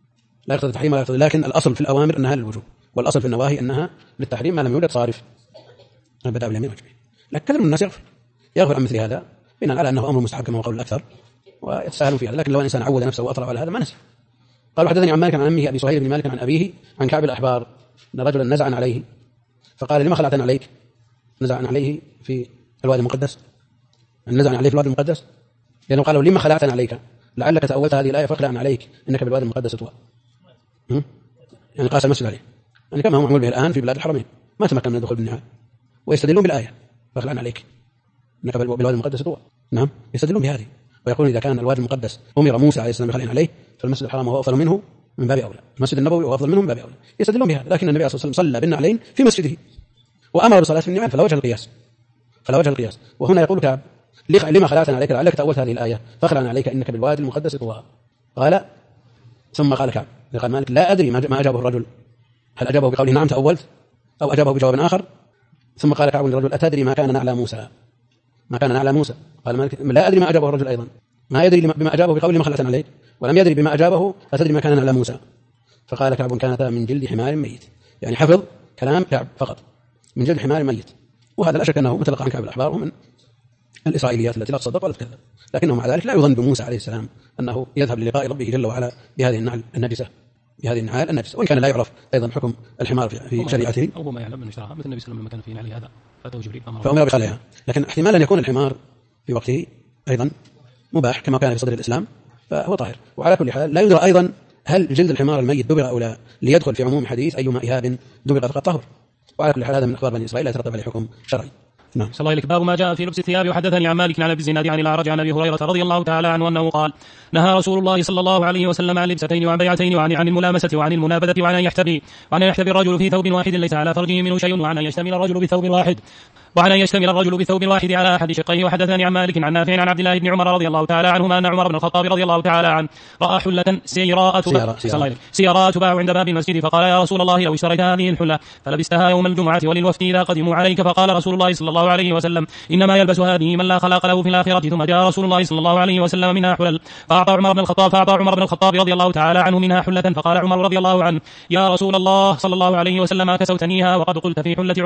لكن الأصل في الأوامر أنها للوجوب والأصل في النواهي أنها للتحريم ما لم يوجد صارف. بدأ باليمين وجبه، لكن كثير من الناس يغفر عن مثل هذا بناء على أنه أمر مستحب كما هو قول الأكثر ويتساهلون في هذا، لكن لو الإنسان عود نفسه وأطلع على هذا ما نسي. قال وحدثني عن مالك عن عمه أبي سهيل بن مالك عن أبيه عن كعب الأحبار أن رجلا نزعا عليه فقال لما خلعتنا عليك؟ نزعا عليه في الوادي المقدس، نزعا عليه في الوادي المقدس لأنه قالوا لما خلعتنا عليك لعلك تأولت هذه الآية فاخلعنا عليك إنك بالوادي المقدس طوى، يعني قاس المسجد عليه، يعني كما هو معمول به الآن في بلاد الحرمين ما تمكن من الدخول بالنعال ويستدلون بالآية فاخلعنا عليك إنك بالوادي المقدس طوى. نعم يستدلون بهذه ويقولون إذا كان الوادي المقدس أمر موسى عليه السلام بخلعنا عليه فالمسجد الحرام هو أفضل منه من باب أولى، المسجد النبوي هو أفضل منه من باب أولى، يستدلون بهذا. لكن النبي صلى الله عليه وسلم صلى بالنعلين في مسجده وأمر بصلاة في النعال فلا وجه القياس. وهنا يقول كعب لما خلعتنا عليك لعلك تأولت هذه الآية فاخلعنا عليك إنك بالوادي المقدس طوى. قال ثم قال كعب قال مالك لا أدري ما أجابه الرجل، هل أجابه بقوله نعم تأولت أو أجابه بجواب آخر. ثم قال كعب للرجل أتدري ما كان نعلى موسى؟ قال مالك لا أدري ما أجابه الرجل أيضا، ما يدري بما أجابه بقوله ما خلعتنا عليك ولم يدري بما أجابه أتدري ما كان نعلى موسى. فقال كعب كانتا من جلد حمار ميت، يعني حفظ كلام كعب فقط من جلد حمار ميت. وهذا لا شك أنه متلقى عن كعب الأحبار ومن الإسرائيليات التي لا تصدق ولا تكذب، لكنه مع ذلك لا يظن بموسى عليه السلام أنه يذهب للقاء ربه جل وعلا بهذه النعل النجسة، وإن كان لا يعرف أيضا حكم الحمار في شريعته أو ما يعلم من اشتراها مثل النبي صلى الله عليه وسلم لما كان في نعله هذا فأتوه جبريل فأمر بخلعها، لكن احتمال أن يكون الحمار في وقته أيضا مباح كما كان في صدر الإسلام فهو طاهر. وعلى كل حال لا يدرى أيضا هل جلد الحمار الميت دبغ أو لا ليدخل في عموم حديث أيما إهاب دبغ فقد طهر؟ وعلى كل حال هذا من أخبار بني إسرائيل لا يترتب عليه حكم شرعي. نعم. صلى الله عليك. باب ما جاء في لبس الثياب. وحدثني عن مالك عن ابي الزناد عن الاعرج عن ابي هريره رضي الله تعالى عنه انه قال: نهى رسول الله صلى الله عليه وسلم عن لبستين وعن بيعتين وعن الملامسه وعن المنابذه وعن ان يحتبي الرجل في ثوب واحد ليس على فرجه منه شيء وعن ان يشتمل الرجل بثوب واحد على احد شقيه. وحدثني عن مالك عن نافع عن عبد الله بن عمر رضي الله تعالى عنهما ان عمر بن الخطاب رضي الله تعالى عنه راى حله سيراء تباع عند باب المسجد فقال: يا رسول الله لو اشتريت هذه الحله فلبستها يوم الجمعه وللوفد اذا قدموا عليك. فقال رسول الله صلى الله عليه وسلم: انما يلبس هذه من لا خلاق له في الاخره. ثم جاء رسول الله صلى الله عليه وسلم منها حلل فاعطى عمر بن الخطاب رضي الله تعالى عنه منها حله. فقال عمر رضي الله عنه: يا رسول الله صلى الله عليه وسلم كسوتنيها وقد قلت في حله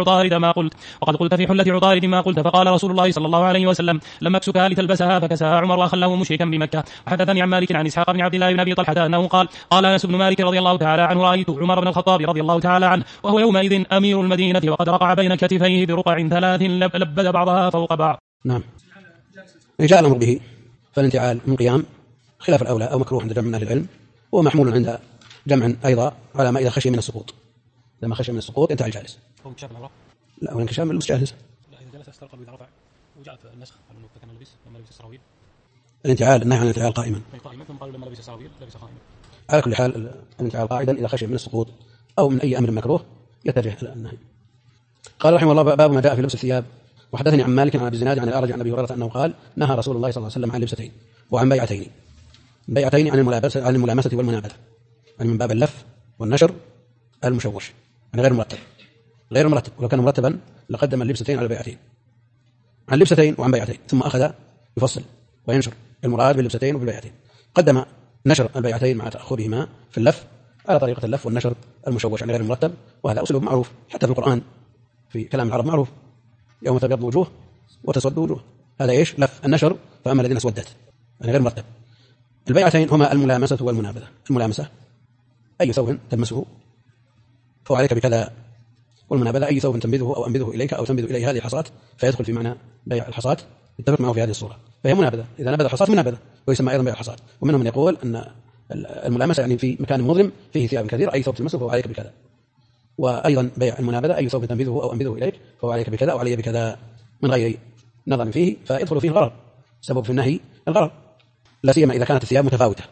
عطارد ما قلت. فقال رسول الله صلى الله عليه وسلم: لم اكسكها لتلبسها. فكساها عمر واخله مشركا بمكه. وحدثني عن مالك عن اسحاق بن عبد الله بن ابي طلحه انه قال انس بن مالك رضي الله تعالى عنه: رايت عمر بن الخطاب رضي الله تعالى عنه وهو يومئذ امير المدينه وقد رقع بين كتفيه برقع 3 لبد بعضها فوق بعض. نعم. جاء الامر به فالانتعال من قيام خلاف الاولى او مكروه عند جمع من اهل العلم، ومحمول عند جمع ايضا على ما اذا خشي من السقوط. لما خشي من السقوط انتهى الجالس. لا، وانكشاف اللبس جاهز. لا، اذا جلس استرقل واذا رفع وجاءت النسخ على انه كان لما لبس السراويل. الانتعال النهي عن الانتعال قائما. ثم قالوا لما لبس السراويل لبس قائما. على كل حال الانتعال قاعدا اذا خشي من السقوط او من اي امر مكروه يتجه الى النهي. قال رحمه الله: باب ما جاء في لبس الثياب. وحدثني عن مالك عن ابي الزناد عن الاعرج عن ابي هريره انه قال: نهى رسول الله صلى الله عليه وسلم عن لبستين وعن بيعتين عن الملامسه والمنابذه، يعني من باب اللف والنشر المشوش، يعني غير مرتب. ولو كان مرتبا لقدم اللبستين على البيعتين. عن لبستين وعن بيعتين، ثم اخذ يفصل وينشر المراد باللبستين وبالبيعتين. قدم نشر البيعتين مع تاخرهما في اللف على طريقه اللف والنشر المشوش، يعني غير المرتب، وهذا اسلوب معروف حتى في القران في كلام العرب معروف: يوم تبيض وجوه وتسود وجوه. هذا ايش؟ لف النشر. فاما الذين اسودت يعني غير مرتب. البيعتين هما الملامسه والمنابذه. الملامسه اي ثوب تلمسه فهو عليك بكذا، والمنابذه اي ثوب تنبذه او انبذه اليك او تنبذ اليه هذه الحصات، فيدخل في معنى بيع الحصات. اتفق معه في هذه الصوره، فهي منابذه. اذا نبذ الحصات منابذه، ويسمى ايضا بيع الحصات. ومنهم من يقول ان الملامسه يعني في مكان مظلم فيه ثياب كثير، اي ثوب تلمسه فهو عليك بكذا. وايضا بيع المنابذه اي ثوب تنبذه او انبذه اليك فهو عليك بكذا او علي بكذا من غير نظر فيه، فيدخل فيه الغرر. سبب في النهي الغرر، لا سيما اذا كانت الثياب متفاوته.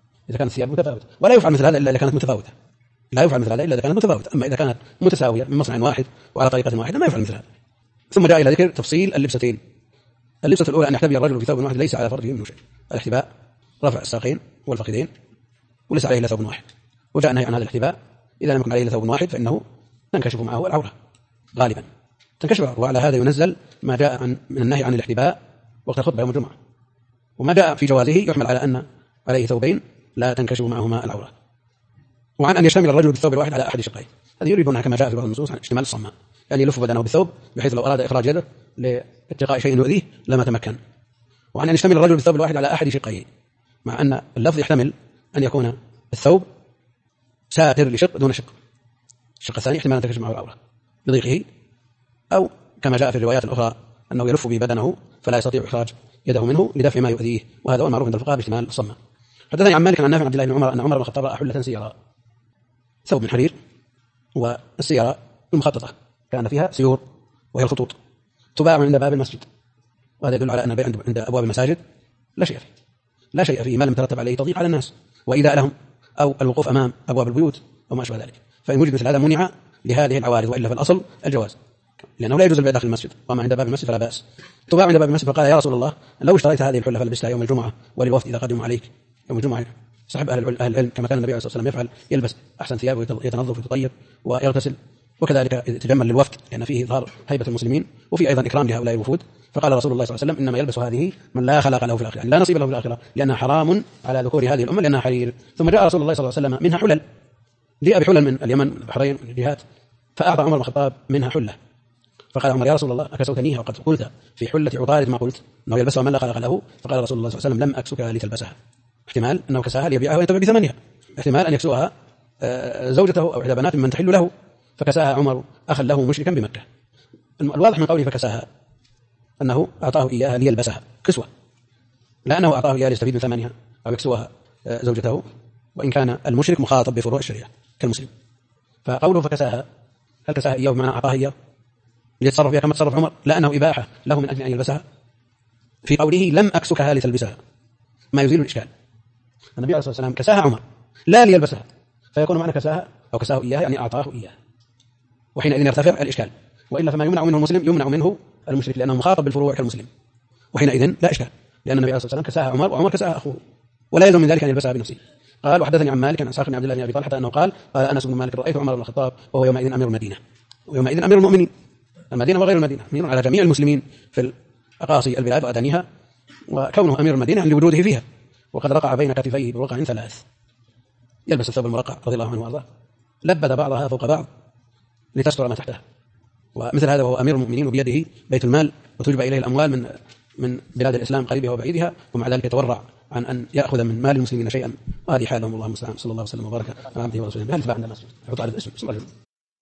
ولا يفعل مثل هذا الا اذا كانت متفاوته. اما اذا كانت متساويه من مصنع واحد وعلى طريقه واحده ما يفعل مثل هذا. ثم جاء الى ذكر تفصيل اللبستين. اللبسه الاولى ان يحتبي الرجل في ثوب واحد ليس على فرجه منه شيء. الاحتباء رفع الساقين والفخذين وليس عليه الا ثوب واحد. وجاء النهي عن هذا الاحتباء اذا لم يكن عليه الا ثوب واحد فانه تنكشف معه العوره غالبا، تنكشف العوره. وعلى هذا ينزل ما جاء من النهي عن الاحتباء وقت الخطبه يوم الجمعه، وما جاء في جوازه يحمل على ان عليه ثوبين لا تنكشف معهما العوره. وعن أن يشتمل الرجل بالثوب الواحد على أحد شقيه، هذه يريدونها كما جاء في بعض النصوص عن اشتمال الصماء، يعني يلف بدنه بالثوب بحيث لو أراد إخراج يده لاتقاء شيء يؤذيه لما تمكن. وعن أن يشتمل الرجل بالثوب الواحد على أحد شقيه، مع أن اللفظ يحتمل أن يكون الثوب ساتر لشق دون شق، الشق الثاني احتمال أن تنكشف معه العورة بضيقه، أو كما جاء في الروايات الأخرى أنه يلف به بدنه فلا يستطيع إخراج يده منه لدفع ما يؤذيه، وهذا هو المعروف عند الفقهاء باحتمال الصماء. حدثني عن مالك عن نافع عبد الله بن عمر أن عمر بن الخطاب رأى حلة سيراء، ثوب من حرير، والسيارة المخططة كان فيها سيور وهي الخطوط، تباع عند باب المسجد. وهذا يدل على أن البيع عند أبواب المساجد لا شيء فيه ما لم يترتب عليه تضييق على الناس وإيذاء لهم أو الوقوف أمام أبواب البيوت أو ما أشبه ذلك. فإن وجد مثل هذا منع لهذه العوارض، وإلا في الأصل الجواز، لأنه لا يجوز البيع داخل المسجد، وما عند باب المسجد فلا بأس. تباع عند باب المسجد. فقال: يا رسول الله لو اشتريت هذه الحلة فلبستها يوم الجمعة وللوفد إذا قدموا عليك. يوم الجمعة صاحب أهل العلم كما كان النبي عليه الصلاة والسلام يفعل، يلبس أحسن ثيابه ويتنظف ويتطيب ويغتسل، وكذلك يتجمل للوفد لأن فيه إظهار هيبة المسلمين وفي أيضا إكرام لهؤلاء الوفود. فقال رسول الله صلى الله عليه وسلم: إنما يلبس هذه من لا خلق له في الآخرة، يعني لا نصيب له في الآخرة، لأنها حرام على ذكور هذه الأمة لأنها حرير. ثم جاء رسول الله صلى الله عليه وسلم منها حلل، جاء بحلل من اليمن والبحرين من الجهات، فأعطى عمر بن الخطاب منها حلة. فقال عمر: يا رسول الله أكسوتنيها وقد قلت في حلة عطارد ما قلت أنه يلبسها من لا خلق له؟ فقال رسول الله صلى الله عليه وسلم: لم أكسكها لتلبسها. احتمال أنه كساها ليبيعها وينتفع بثمنها، احتمال أن يكسوها زوجته أو إحدى بنات من تحل له، فكساها عمر أخا له مشركا بمكة. الواضح من قوله فكساها أنه أعطاه إياها ليلبسها كسوة، لا أنه أعطاه إياها ليستفيد من ثمنها أو يكسوها زوجته وإن كان المشرك مخاطب بفروع الشريعة كالمسلم. فقوله فكساها، هل كساها إياه بمعنى أعطاها إياه ليتصرف بها كما تصرف عمر؟ لا، أنه إباحة له من أجل أن يلبسها. في قوله لم أكسكها لتلبسها ما يزيل الإشكال. النبي عليه الصلاة والسلام كساها عمر لا ليلبسها، فيكون معنى كساها أو كساه إياه يعني أعطاه إياه، وحينئذ يرتفع الإشكال. وإلا فما يمنع منه المسلم يمنع منه المشرك، لأنه مخاطب بالفروع كالمسلم، وحينئذ لا إشكال، لأن النبي عليه الصلاة والسلام كساها عمر وعمر كساها أخوه، ولا يلزم من ذلك أن يلبسها بنفسه. قال وحدثني عن مالك عن إسحاق بن عبد الله بن أبي طلحة أنه قال أنس بن مالك رأيت عمر بن الخطاب وهو يومئذ أمير المدينة، ويومئذ أمير المؤمنين، المدينة وغير المدينة، أمير على جميع المسلمين في أقاصي البلاد وأدانيها، وكونه أمير المدينة لوجوده فيها، وقد رقع بين كتفيه برقع 3، يلبس الثوب المرقع رضي الله عنه وارضاه، لبد بعضها فوق بعض لتستر ما تحتها. ومثل هذا وهو أمير المؤمنين وبيده بيت المال وتجبى إليه الأموال من بلاد الإسلام قريبها وبعيدها، ومع ذلك يتورع عن أن يأخذ من مال المسلمين شيئا. هذه حالهم، الله المستعان. صلى الله وسلم وبارك على عبده ورسوله. هل تبع عند الناس؟